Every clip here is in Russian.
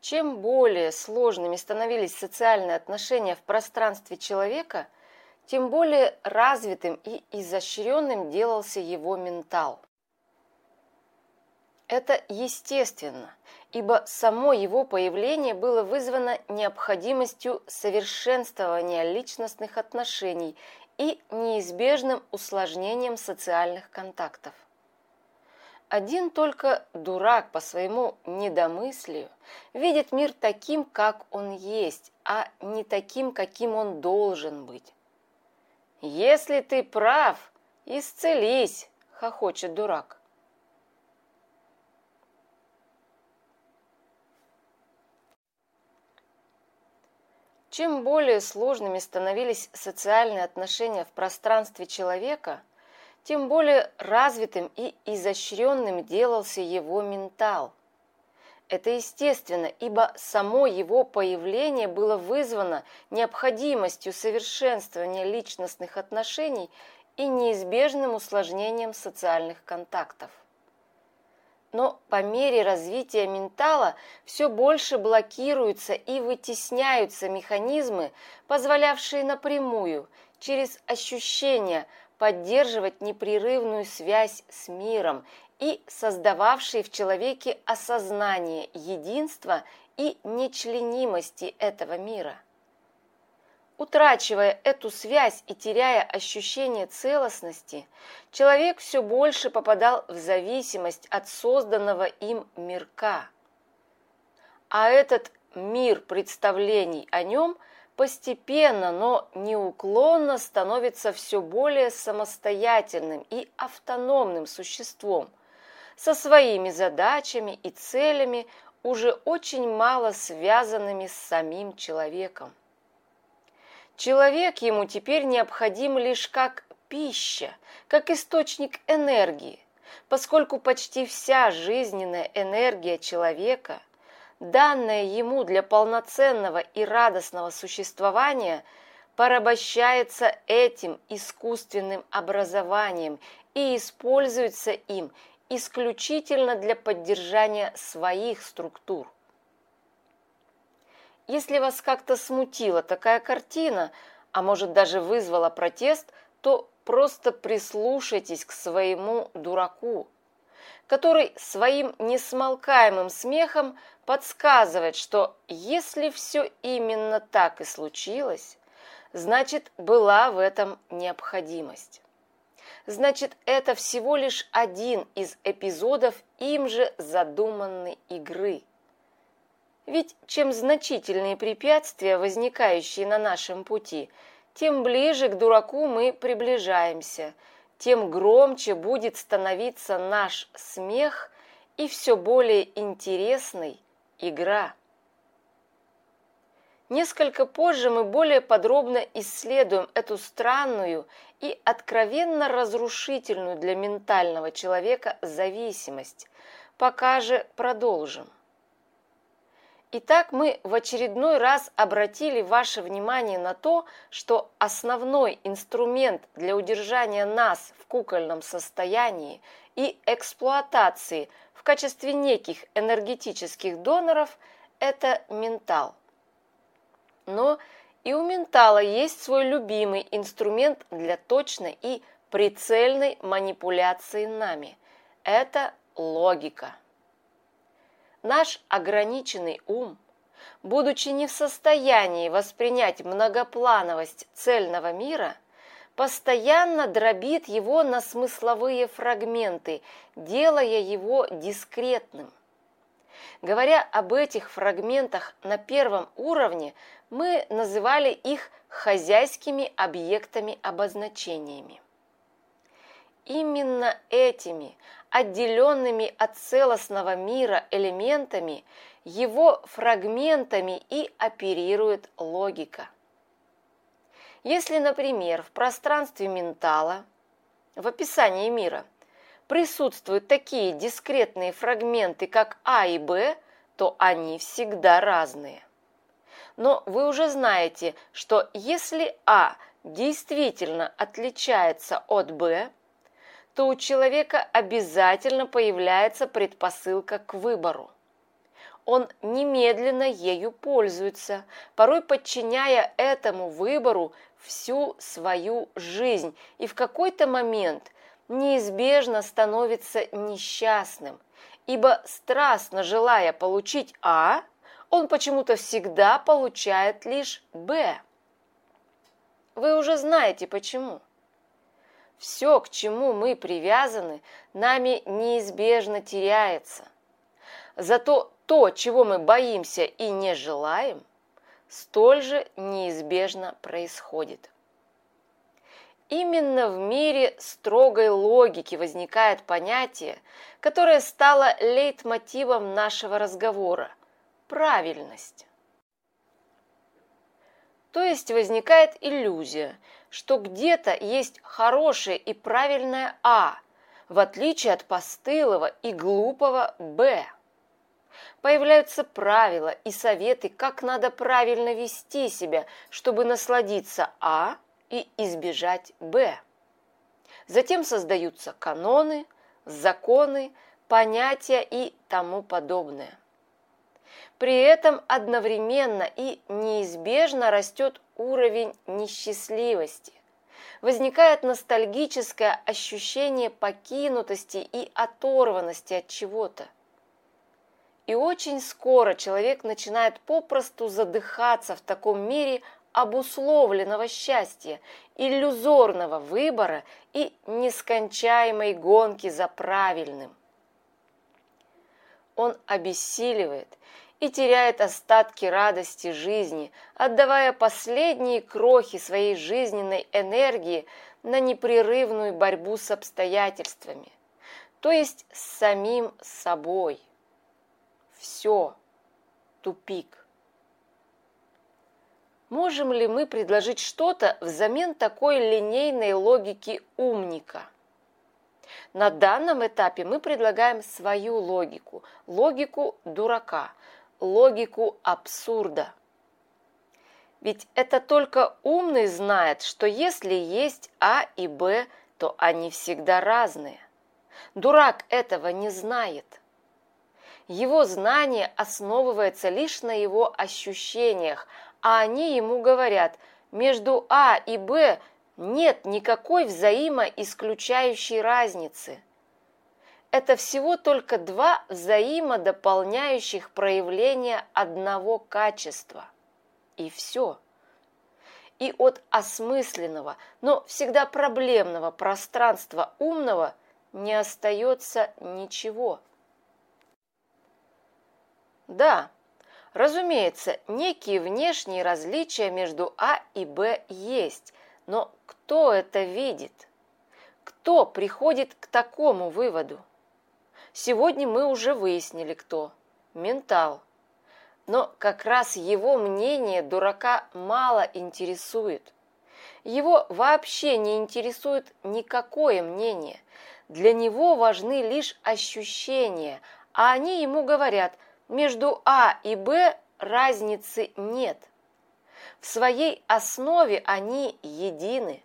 Чем более сложными становились социальные отношения в пространстве человека, тем более развитым и изощренным делался его ментал. Это естественно, ибо само его появление было вызвано необходимостью совершенствования личностных отношений и неизбежным усложнением социальных контактов. Один только дурак по своему недомыслию видит мир таким, как он есть, а не таким, каким он должен быть. «Если ты прав, исцелись!» – хохочет дурак. Чем более сложными становились социальные отношения в пространстве человека, тем более развитым и изощренным делался его ментал. Это естественно, ибо само его появление было вызвано необходимостью совершенствования личностных отношений и неизбежным усложнением социальных контактов. Но по мере развития ментала все больше блокируются и вытесняются механизмы, позволявшие напрямую, через ощущения, поддерживать непрерывную связь с миром и создававшие в человеке осознание единства и нечленимости этого мира. Утрачивая эту связь и теряя ощущение целостности, человек все больше попадал в зависимость от созданного им мирка. А этот мир представлений о нем постепенно, но неуклонно становится все более самостоятельным и автономным существом, со своими задачами и целями, уже очень мало связанными с самим человеком. Человек ему теперь необходим лишь как пища, как источник энергии, поскольку почти вся жизненная энергия человека, данная ему для полноценного и радостного существования, порабощается этим искусственным образованием и используется им исключительно для поддержания своих структур. Если вас как-то смутила такая картина, а может даже вызвала протест, то просто прислушайтесь к своему дураку, который своим несмолкаемым смехом подсказывает, что если все именно так и случилось, значит, была в этом необходимость. Значит, это всего лишь один из эпизодов им же задуманной игры. Ведь чем значительнее препятствия, возникающие на нашем пути, тем ближе к дураку мы приближаемся, тем громче будет становиться наш смех и все более интересной игра. Несколько позже мы более подробно исследуем эту странную и откровенно разрушительную для ментального человека зависимость. Пока же продолжим. Итак, мы в очередной раз обратили ваше внимание на то, что основной инструмент для удержания нас в кукольном состоянии и эксплуатации в качестве неких энергетических доноров – это ментал. Но и у ментала есть свой любимый инструмент для точной и прицельной манипуляции нами – это логика. Наш ограниченный ум, будучи не в состоянии воспринять многоплановость цельного мира, постоянно дробит его на смысловые фрагменты, делая его дискретным. Говоря об этих фрагментах на первом уровне, мы называли их хозяйскими объектами-обозначениями. Именно этими отделенными от целостного мира элементами, его фрагментами и оперирует логика. Если, например, в пространстве ментала, в описании мира, присутствуют такие дискретные фрагменты, как А и Б, то они всегда разные. Но вы уже знаете, что если А действительно отличается от Б, то у человека обязательно появляется предпосылка к выбору. он немедленно ею пользуется, порой подчиняя этому выбору всю свою жизнь, и в какой-то момент неизбежно становится несчастным, ибо страстно желая получить А, он почему-то всегда получает лишь Б. Вы уже знаете почему. Все, к чему мы привязаны, нами неизбежно теряется. Зато то, чего мы боимся и не желаем, столь же неизбежно происходит. Именно в мире строгой логики возникает понятие, которое стало лейтмотивом нашего разговора – правильность. То есть возникает иллюзия, что где-то есть хорошее и правильное А, в отличие от постылого и глупого Б. Появляются правила и советы, как надо правильно вести себя, чтобы насладиться А и избежать Б. Затем создаются каноны, законы, понятия и тому подобное. При этом одновременно и неизбежно растет уровень несчастливости. Возникает ностальгическое ощущение покинутости и оторванности от чего-то. И очень скоро человек начинает попросту задыхаться в таком мире обусловленного счастья, иллюзорного выбора и нескончаемой гонки за правильным. Он обессиливает и теряет остатки радости жизни, отдавая последние крохи своей жизненной энергии на непрерывную борьбу с обстоятельствами, то есть с самим собой. Все, тупик. Можем ли мы предложить что-то взамен такой линейной логики умника? На данном этапе мы предлагаем свою логику, логику дурака, логику абсурда. Ведь это только умный знает, что если есть А и Б, то они всегда разные. Дурак этого не знает. Его знание основывается лишь на его ощущениях, а они ему говорят, между А и Б нет никакой взаимоисключающей разницы. Это всего только два взаимодополняющих проявления одного качества. И все. И от осмысленного, но всегда проблемного пространства умного не остается ничего. Да, разумеется, некие внешние различия между А и Б есть, но кто это видит? Кто приходит к такому выводу? Сегодня мы уже выяснили, кто. Ментал. Но как раз его мнение дурака мало интересует. Его вообще не интересует никакое мнение. Для него важны лишь ощущения, а они ему говорят, между А и Б разницы нет. В своей основе они едины.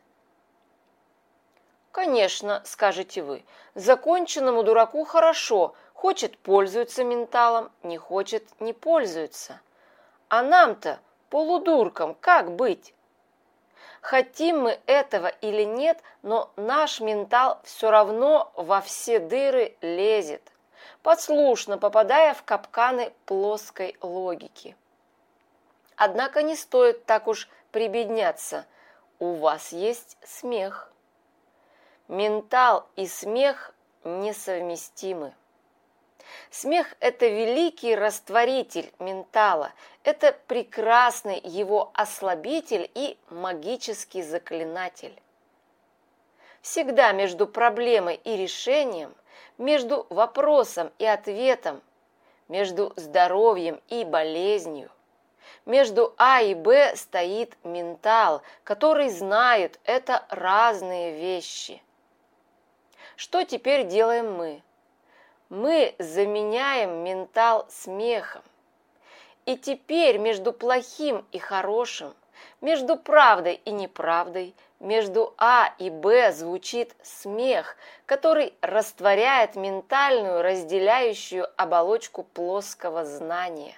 Конечно, скажете вы, законченному дураку хорошо, хочет пользуется менталом, не хочет не пользуется. А нам-то, полудуркам, как быть? Хотим мы этого или нет, но наш ментал все равно во все дыры лезет, послушно попадая в капканы плоской логики. Однако не стоит так уж прибедняться, у вас есть смех. Ментал и смех несовместимы. Смех – это великий растворитель ментала, это прекрасный его ослабитель и магический заклинатель. Всегда между проблемой и решением, между вопросом и ответом, между здоровьем и болезнью, между А и Б стоит ментал, который знает, это разные вещи. Что теперь делаем мы? Мы заменяем ментал смехом. И теперь между плохим и хорошим, между правдой и неправдой, между А и Б звучит смех, который растворяет ментальную разделяющую оболочку плоского знания.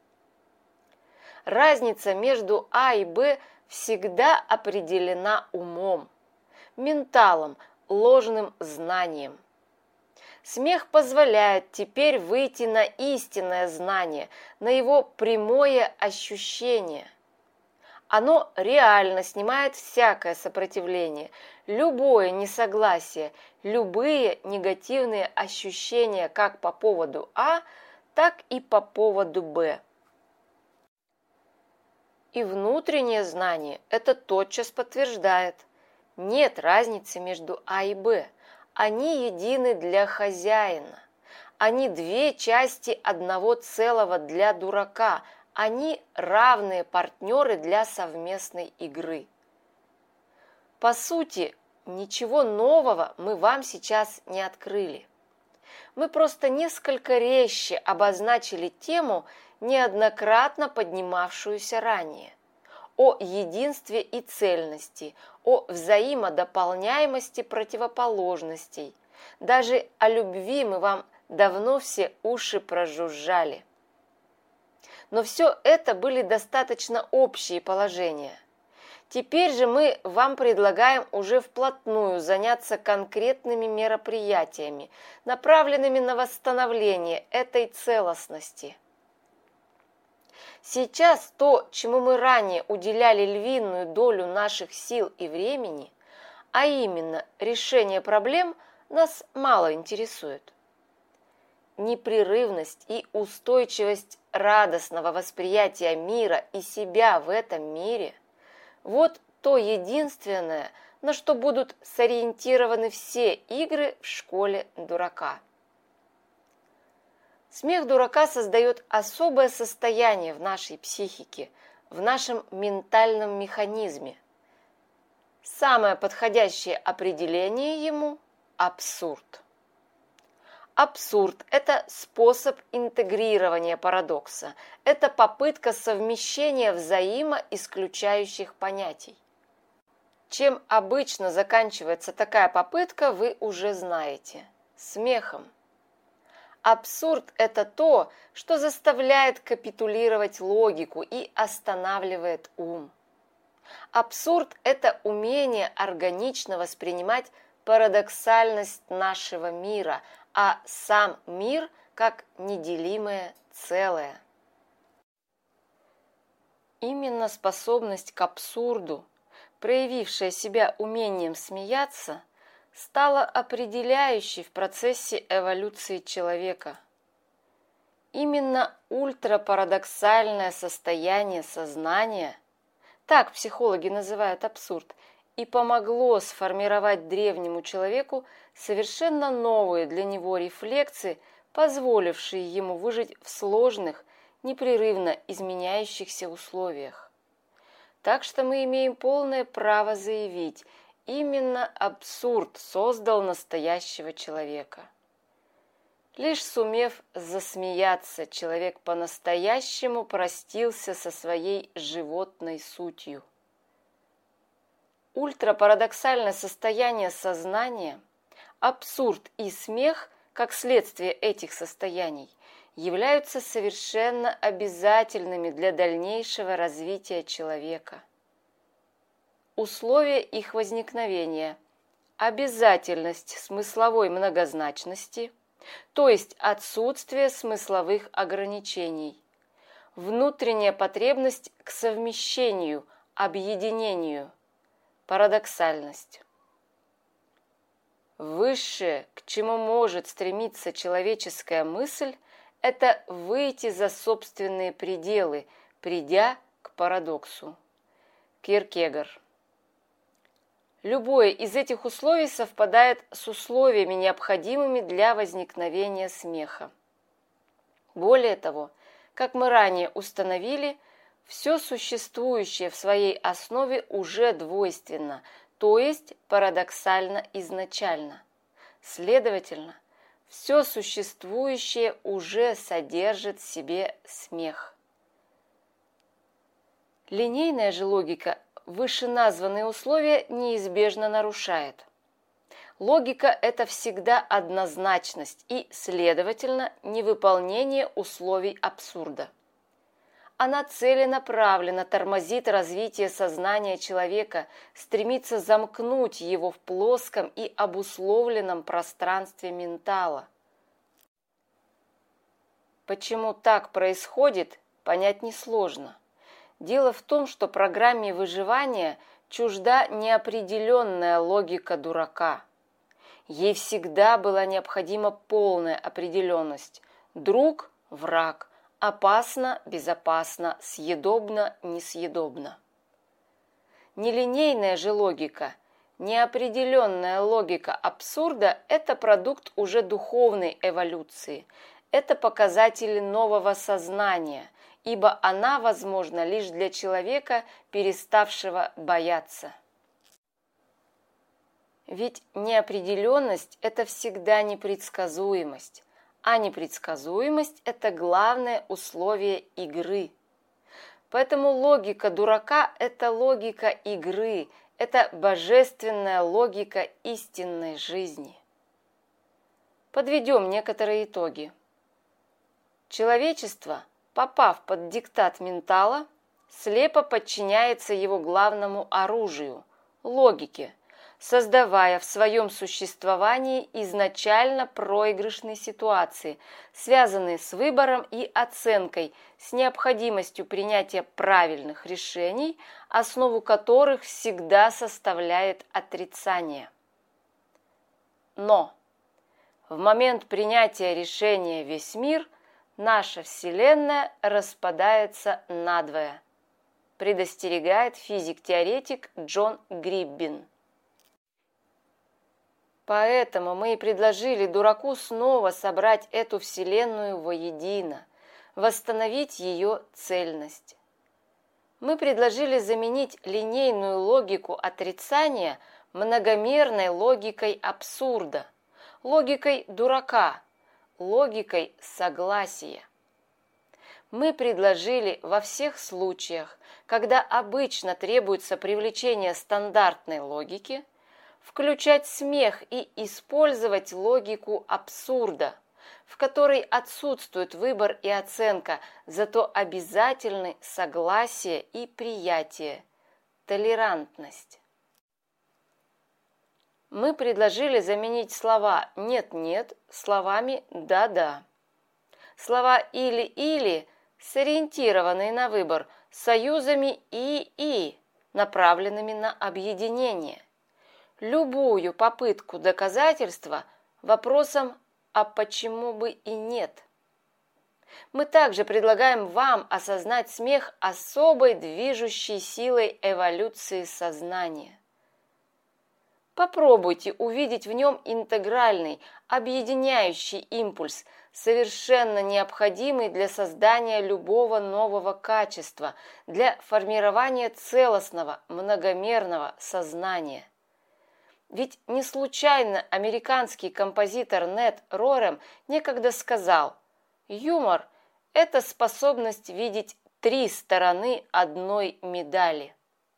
Разница между А и Б всегда определена умом, менталом, ложным знанием. Смех позволяет теперь выйти на истинное знание, на его прямое ощущение. Оно реально снимает всякое сопротивление, любое несогласие, любые негативные ощущения как по поводу А, так и по поводу Б. И внутреннее знание это тотчас подтверждает. Нет разницы между А и Б. Они едины для хозяина. Они две части одного целого для дурака. Они равные партнеры для совместной игры. По сути, ничего нового мы вам сейчас не открыли. Мы просто несколько резче обозначили тему, неоднократно поднимавшуюся ранее, о единстве и цельности, о взаимодополняемости противоположностей. Даже о любви мы вам давно все уши прожужжали. Но все это были достаточно общие положения. Теперь же мы вам предлагаем уже вплотную заняться конкретными мероприятиями, направленными на восстановление этой целостности. Сейчас то, чему мы ранее уделяли львиную долю наших сил и времени, а именно решение проблем, нас мало интересует. Непрерывность и устойчивость радостного восприятия мира и себя в этом мире – вот то единственное, на что будут сориентированы все игры в школе дурака. Смех дурака создает особое состояние в нашей психике, в нашем ментальном механизме. Самое подходящее определение ему – абсурд. Абсурд – это способ интегрирования парадокса, это попытка совмещения взаимоисключающих понятий. Чем обычно заканчивается такая попытка, вы уже знаете – смехом. Абсурд – это то, что заставляет капитулировать логику и останавливает ум. Абсурд – это умение органично воспринимать парадоксальность нашего мира, а сам мир как неделимое целое. Именно способность к абсурду, проявившая себя умением смеяться, стала определяющей в процессе эволюции человека. Именно ультрапарадоксальное состояние сознания, так психологи называют абсурд, и помогло сформировать древнему человеку совершенно новые для него рефлексы, позволившие ему выжить в сложных, непрерывно изменяющихся условиях. Так что мы имеем полное право заявить, именно абсурд создал настоящего человека. Лишь сумев засмеяться, человек по-настоящему простился со своей животной сутью. Ультрапарадоксальное состояние сознания, абсурд и смех, как следствие этих состояний, являются совершенно обязательными для дальнейшего развития человека. Условия их возникновения – обязательность смысловой многозначности, то есть отсутствие смысловых ограничений, внутренняя потребность к совмещению, объединению, парадоксальность. Высшее, к чему может стремиться человеческая мысль, это выйти за собственные пределы, придя к парадоксу. Кierkegaard. Любое из этих условий совпадает с условиями, необходимыми для возникновения смеха. Более того, как мы ранее установили, все существующее в своей основе уже двойственно, то есть парадоксально изначально. Следовательно, все существующее уже содержит в себе смех. Линейная же логика вышеназванные условия неизбежно нарушает. Логика – это всегда однозначность и, следовательно, невыполнение условий абсурда. Она целенаправленно тормозит развитие сознания человека, стремится замкнуть его в плоском и обусловленном пространстве ментала. Почему так происходит, понять несложно. Дело в том, что программе выживания чужда неопределенная логика дурака. Ей всегда была необходима полная определенность. Друг – враг, опасно – безопасно, съедобно – несъедобно. Нелинейная же логика, неопределенная логика абсурда – это продукт уже духовной эволюции. Это показатели нового сознания, ибо она возможна лишь для человека, переставшего бояться. Ведь неопределенность – это всегда непредсказуемость, а непредсказуемость – это главное условие игры. Поэтому логика дурака – это логика игры, это божественная логика истинной жизни. Подведем некоторые итоги. Человечество, попав под диктат ментала, слепо подчиняется его главному оружию – логике, создавая в своем существовании изначально проигрышные ситуации, связанные с выбором и оценкой, с необходимостью принятия правильных решений, основу которых всегда составляет отрицание. Но в момент принятия решения весь мир, наша Вселенная распадается надвое, предостерегает физик-теоретик Джон Гриббин. Поэтому мы и предложили дураку снова собрать эту Вселенную воедино, восстановить ее цельность. Мы предложили заменить линейную логику отрицания многомерной логикой абсурда, логикой дурака, логикой согласия. Мы предложили во всех случаях, когда обычно требуется привлечение стандартной логики, включать смех и использовать логику абсурда, в которой отсутствует выбор и оценка, зато обязательны согласие и приятие, толерантность. Мы предложили заменить слова «нет-нет» словами «да-да». Слова «или-или», сориентированные на выбор, союзами «и-и», направленными на объединение. Любую попытку доказательства вопросом «а почему бы и нет?». Мы также предлагаем вам осознать смех особой движущей силой эволюции сознания. Попробуйте увидеть в нем интегральный, объединяющий импульс, совершенно необходимый для создания любого нового качества, для формирования целостного, многомерного сознания. Ведь не случайно американский композитор Нед Рорем некогда сказал: «Юмор – это способность видеть три стороны одной медали».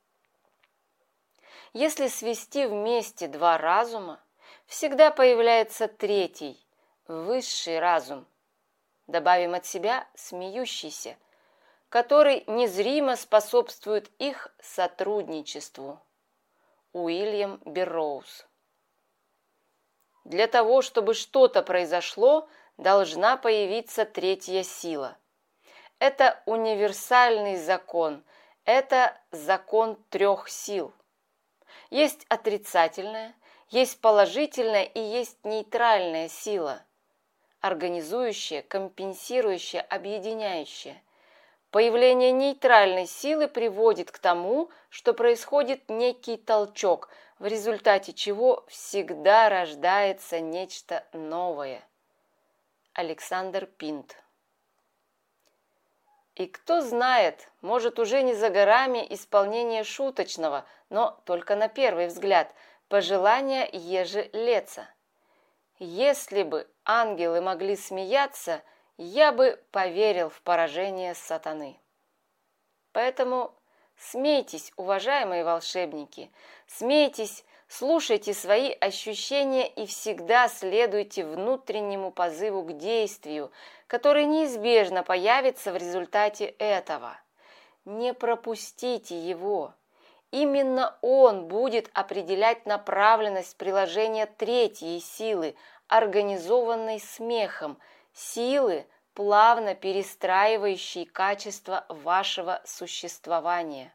Если свести вместе два разума, всегда появляется третий, высший разум. Добавим от себя смеющийся, который незримо способствует их сотрудничеству. Уильям Берроуз. Для того, чтобы что-то произошло, должна появиться третья сила. Это универсальный закон, это закон трех сил. Есть отрицательная, есть положительная и есть нейтральная сила, организующая, компенсирующая, объединяющая. Появление нейтральной силы приводит к тому, что происходит некий толчок, в результате чего всегда рождается нечто новое. Александр Пинт. И кто знает, может, уже не за горами исполнение шуточного, но только на первый взгляд, пожелания Ежи Леца. Если бы ангелы могли смеяться, я бы поверил в поражение сатаны. Поэтому Смейтесь, уважаемые волшебники, смейтесь, слушайте свои ощущения и всегда следуйте внутреннему позыву к действию, который неизбежно появится в результате этого. Не пропустите его. Именно он будет определять направленность приложения третьей силы, организованной смехом, силы, плавно перестраивающей качество вашего существования.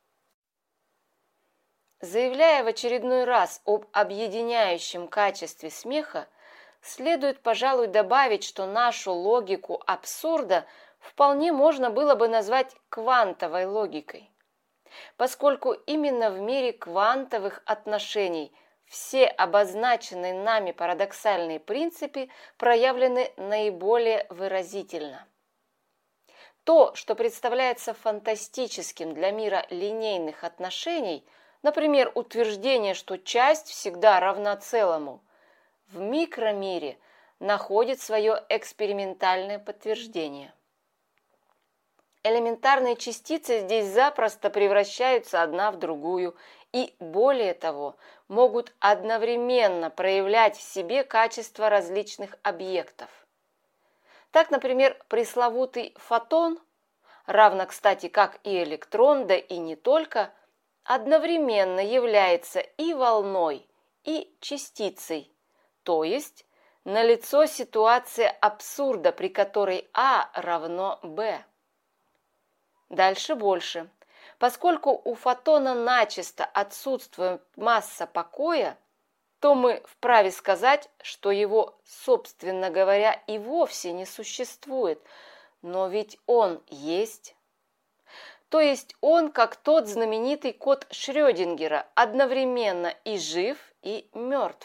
Заявляя в очередной раз об объединяющем качестве смеха, следует, пожалуй, добавить, что нашу логику абсурда вполне можно было бы назвать квантовой логикой, поскольку именно в мире квантовых отношений все обозначенные нами парадоксальные принципы проявлены наиболее выразительно. То, что представляется фантастическим для мира линейных отношений, например, утверждение, что часть всегда равна целому, в микромире находит свое экспериментальное подтверждение. Элементарные частицы здесь запросто превращаются одна в другую и, более того, могут одновременно проявлять в себе качества различных объектов. Так, например, пресловутый фотон, равно, кстати, как и электрон, да и не только, одновременно является и волной, и частицей, то есть налицо ситуация абсурда, при которой А равно Б. Дальше больше. Поскольку у фотона начисто отсутствует масса покоя, то мы вправе сказать, что его, собственно говоря, и вовсе не существует, но ведь он есть. То есть он, как тот знаменитый кот Шрёдингера, одновременно и жив, и мертв.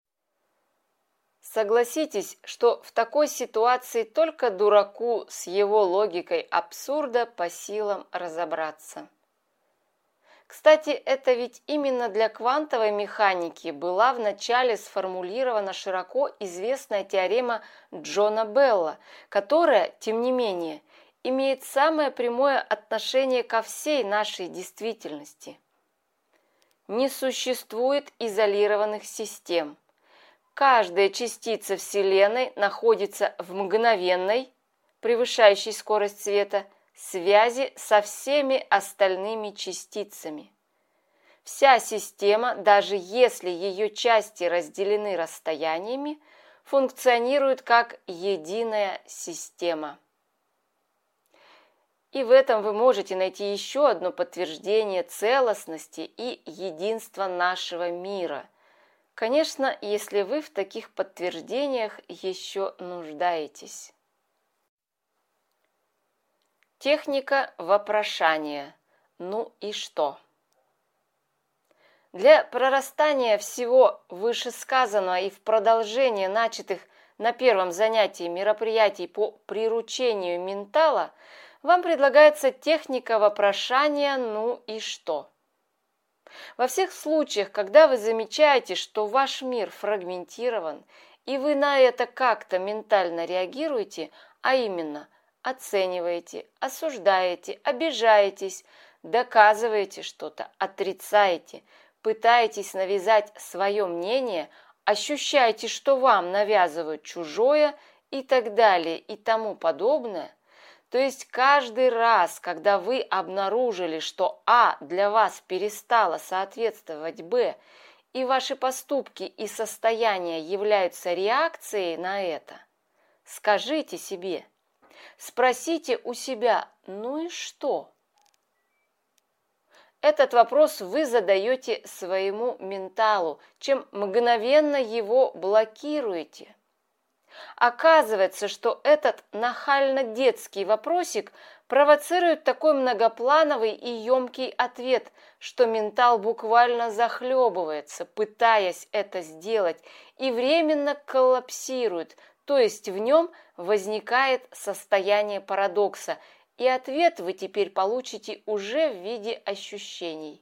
Согласитесь, что в такой ситуации только дураку с его логикой абсурда по силам разобраться. Кстати, это ведь именно для квантовой механики была вначале сформулирована широко известная теорема Джона Белла, которая, тем не менее, имеет самое прямое отношение ко всей нашей действительности. Не существует изолированных систем. Каждая частица Вселенной находится в мгновенной, превышающей скорость света, связи со всеми остальными частицами. Вся система, даже если ее части разделены расстояниями, функционирует как единая система. И в этом вы можете найти еще одно подтверждение целостности и единства нашего мира. Конечно, если вы в таких подтверждениях еще нуждаетесь. Техника вопрошания. Ну и что? Для прорастания всего вышесказанного и в продолжение начатых на первом занятии мероприятий по приручению ментала вам предлагается техника вопрошания «ну и что?». Во всех случаях, когда вы замечаете, что ваш мир фрагментирован, и вы на это как-то ментально реагируете, а именно оцениваете, осуждаете, обижаетесь, доказываете что-то, отрицаете, пытаетесь навязать свое мнение, ощущаете, что вам навязывают чужое и так далее и тому подобное, то есть каждый раз, когда вы обнаружили, что А для вас перестало соответствовать Б, и ваши поступки и состояния являются реакцией на это, скажите себе, спросите у себя, ну и что? Этот вопрос вы задаете своему менталу, чем мгновенно его блокируете. Оказывается, что этот нахально-детский вопросик провоцирует такой многоплановый и емкий ответ, что ментал буквально захлебывается, пытаясь это сделать, и временно коллапсирует, то есть в нем возникает состояние парадокса, и ответ вы теперь получите уже в виде ощущений.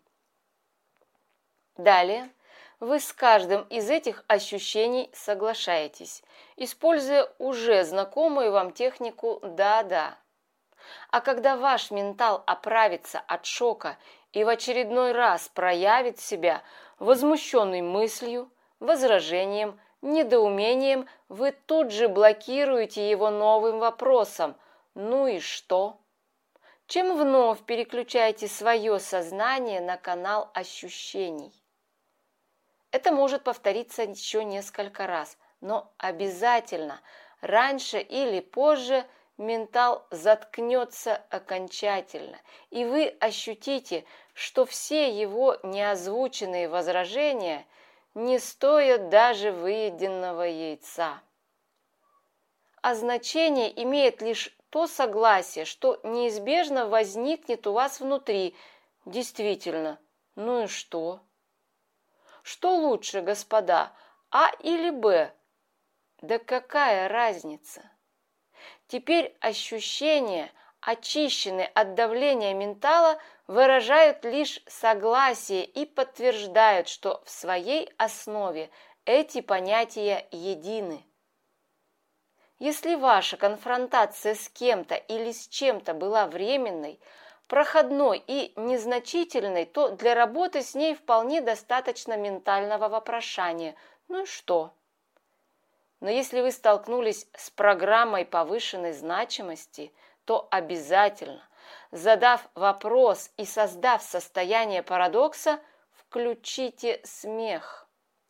Далее. Вы с каждым из этих ощущений соглашаетесь, используя уже знакомую вам технику «да-да». А когда ваш ментал оправится от шока и в очередной раз проявит себя возмущенной мыслью, возражением, недоумением, вы тут же блокируете его новым вопросом «Ну и что?», чем вновь переключаете свое сознание на канал ощущений. Это может повториться еще несколько раз, но обязательно раньше или позже ментал заткнется окончательно, и вы ощутите, что все его неозвученные возражения не стоят даже выеденного яйца. А значение имеет лишь то согласие, что неизбежно возникнет у вас внутри. Действительно, ну и что? Что лучше, господа, А или Б? Да какая разница? Теперь ощущения, очищенные от давления ментала, выражают лишь согласие и подтверждают, что в своей основе эти понятия едины. Если ваша конфронтация с кем-то или с чем-то была временной, проходной и незначительной, то для работы с ней вполне достаточно ментального вопрошания «ну и что?». Но если вы столкнулись с программой повышенной значимости, то обязательно, задав вопрос и создав состояние парадокса, включите смех.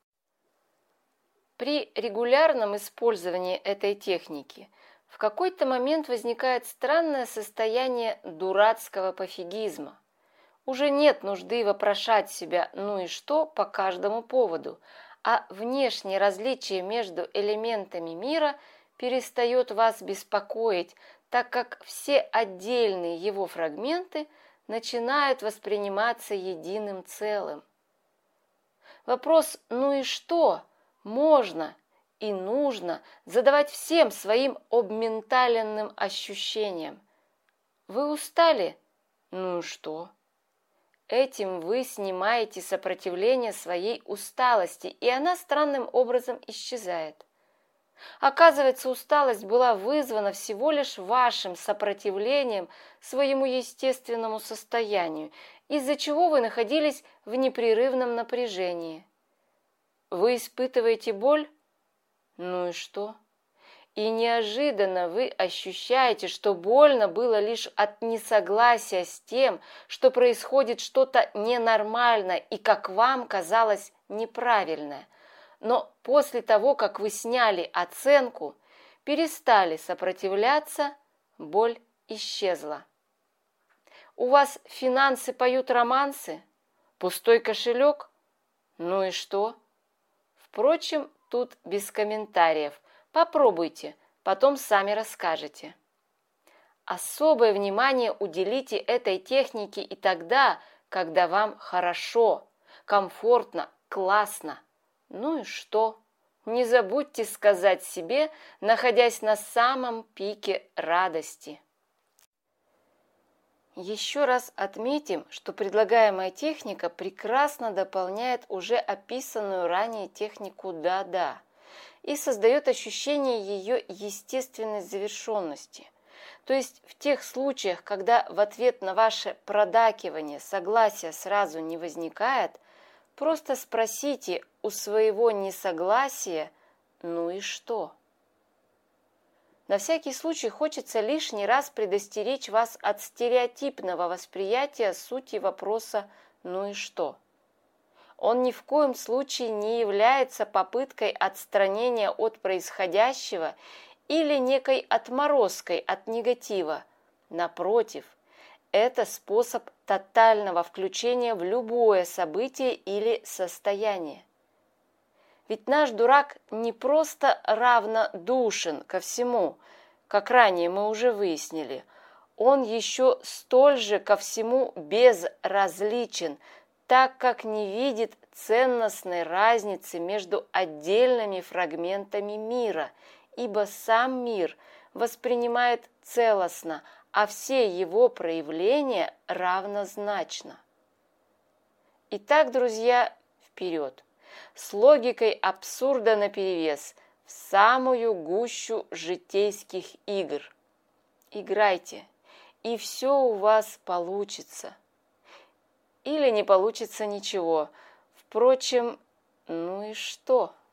При регулярном использовании этой техники в какой-то момент возникает странное состояние дурацкого пофигизма. Уже нет нужды вопрошать себя «ну и что?» по каждому поводу, а внешнее различие между элементами мира перестает вас беспокоить, так как все отдельные его фрагменты начинают восприниматься единым целым. Вопрос «ну и что?» можно и нужно задавать всем своим обменталенным ощущениям. Вы устали? Ну и что? Этим вы снимаете сопротивление своей усталости, и она странным образом исчезает. Оказывается, усталость была вызвана всего лишь вашим сопротивлением своему естественному состоянию, из-за чего вы находились в непрерывном напряжении. Вы испытываете боль? Ну и что? И неожиданно вы ощущаете, что больно было лишь от несогласия с тем, что происходит что-то ненормальное и, как вам казалось, неправильное. Но после того, как вы сняли оценку, перестали сопротивляться, боль исчезла. У вас финансы поют романсы? Пустой кошелек? Ну и что? Впрочем, тут без комментариев. Попробуйте, потом сами расскажете. Особое внимание уделите этой технике и тогда, когда вам хорошо, комфортно, классно. Ну и что? Не забудьте сказать себе, находясь на самом пике радости. Еще раз отметим, что предлагаемая техника прекрасно дополняет уже описанную ранее технику «да-да» и создает ощущение ее естественной завершенности. То есть в тех случаях, когда в ответ на ваше продакивание согласия сразу не возникает, просто спросите у своего несогласия «ну и что?». На всякий случай хочется лишний раз предостеречь вас от стереотипного восприятия сути вопроса «ну и что?». Он ни в коем случае не является попыткой отстранения от происходящего или некой отморозкой от негатива. Напротив, это способ тотального включения в любое событие или состояние. Ведь наш дурак не просто равнодушен ко всему, как ранее мы уже выяснили, он еще столь же ко всему безразличен, так как не видит ценностной разницы между отдельными фрагментами мира, ибо сам мир воспринимает целостно, а все его проявления равнозначно. Итак, друзья, вперед! С логикой абсурда наперевес, в самую гущу житейских игр. Играйте, и все у вас получится. Или не получится ничего. Впрочем, ну и что?